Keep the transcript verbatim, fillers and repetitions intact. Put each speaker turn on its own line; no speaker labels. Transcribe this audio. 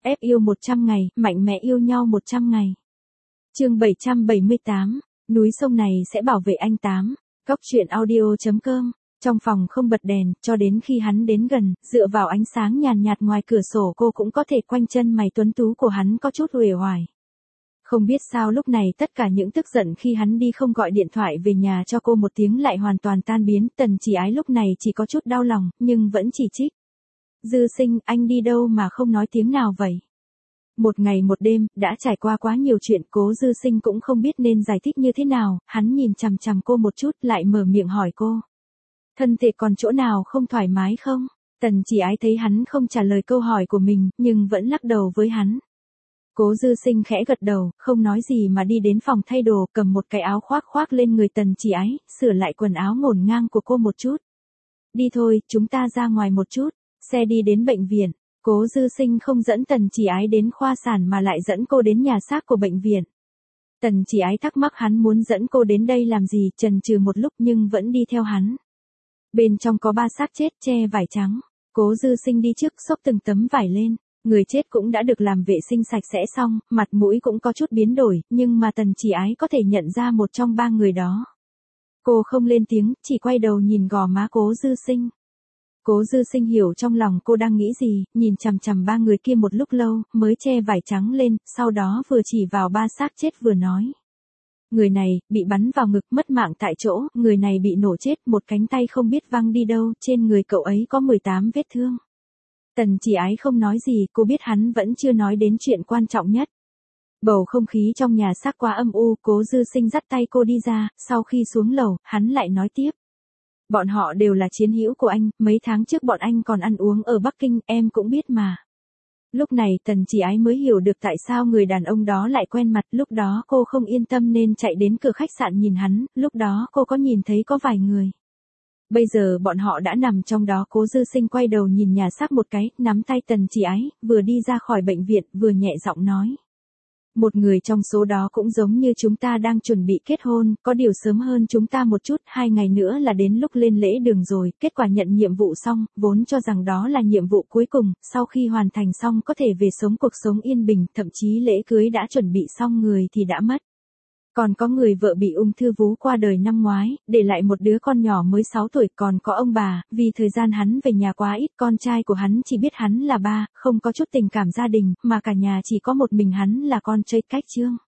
ép yêu một trăm ngày, mạnh mẽ yêu nhau một trăm ngày. Chương bảy trăm bảy mươi tám, núi sông này sẽ bảo vệ anh tám. Góc truyện audio chấm com. Trong phòng không bật đèn, cho đến khi hắn đến gần, dựa vào ánh sáng nhàn nhạt ngoài cửa sổ cô cũng có thể quanh chân mày tuấn tú của hắn có chút uể oải. Không biết sao lúc này tất cả những tức giận khi hắn đi không gọi điện thoại về nhà cho cô một tiếng lại hoàn toàn tan biến. Tần Chỉ Ái lúc này chỉ có chút đau lòng, nhưng vẫn chỉ trích. Dư Sinh, anh đi đâu mà không nói tiếng nào vậy? Một ngày một đêm, đã trải qua quá nhiều chuyện, Cố Dư Sinh cũng không biết nên giải thích như thế nào, hắn nhìn chằm chằm cô một chút lại mở miệng hỏi cô. Thân thể còn chỗ nào không thoải mái không? Tần Chỉ Ái thấy hắn không trả lời câu hỏi của mình, nhưng vẫn lắc đầu với hắn. Cố Dư Sinh khẽ gật đầu, không nói gì mà đi đến phòng thay đồ, cầm một cái áo khoác khoác lên người Tần Chỉ Ái, sửa lại quần áo ngổn ngang của cô một chút. Đi thôi, chúng ta ra ngoài một chút. Xe đi đến bệnh viện. Cố Dư Sinh không dẫn Tần Chỉ Ái đến khoa sản mà lại dẫn cô đến nhà xác của bệnh viện. Tần Chỉ Ái thắc mắc hắn muốn dẫn cô đến đây làm gì, chần chừ một lúc nhưng vẫn đi theo hắn. Bên trong có ba xác chết che vải trắng. Cố Dư Sinh đi trước xốc từng tấm vải lên. Người chết cũng đã được làm vệ sinh sạch sẽ xong, mặt mũi cũng có chút biến đổi, nhưng mà Tần Chỉ Ái có thể nhận ra một trong ba người đó. Cô không lên tiếng, chỉ quay đầu nhìn gò má Cố Dư Sinh. Cố Dư Sinh hiểu trong lòng cô đang nghĩ gì, nhìn chằm chằm ba người kia một lúc lâu, mới che vải trắng lên, sau đó vừa chỉ vào ba xác chết vừa nói. Người này, bị bắn vào ngực mất mạng tại chỗ, người này bị nổ chết, một cánh tay không biết văng đi đâu, trên người cậu ấy có mười tám vết thương. Tần Chỉ Ái không nói gì, cô biết hắn vẫn chưa nói đến chuyện quan trọng nhất. Bầu không khí trong nhà xác quá âm u, Cố Dư Sinh dắt tay cô đi ra, sau khi xuống lầu, hắn lại nói tiếp. Bọn họ đều là chiến hữu của anh, mấy tháng trước bọn anh còn ăn uống ở Bắc Kinh, em cũng biết mà. Lúc này Tần Chỉ Ái mới hiểu được tại sao người đàn ông đó lại quen mặt, lúc đó cô không yên tâm nên chạy đến cửa khách sạn nhìn hắn, lúc đó cô có nhìn thấy có vài người. Bây giờ bọn họ đã nằm trong đó. Cố Dư Sinh quay đầu nhìn nhà xác một cái, nắm tay Tần Chỉ Ái, vừa đi ra khỏi bệnh viện, vừa nhẹ giọng nói. Một người trong số đó cũng giống như chúng ta đang chuẩn bị kết hôn, có điều sớm hơn chúng ta một chút, hai ngày nữa là đến lúc lên lễ đường rồi, kết quả nhận nhiệm vụ xong, vốn cho rằng đó là nhiệm vụ cuối cùng, sau khi hoàn thành xong có thể về sống cuộc sống yên bình, thậm chí lễ cưới đã chuẩn bị xong người thì đã mất. Còn có người vợ bị ung thư vú qua đời năm ngoái, để lại một đứa con nhỏ mới sáu tuổi, còn có ông bà, vì thời gian hắn về nhà quá ít, con trai của hắn chỉ biết hắn là ba, không có chút tình cảm gia đình, mà cả nhà chỉ có một mình hắn là con trai cách trương.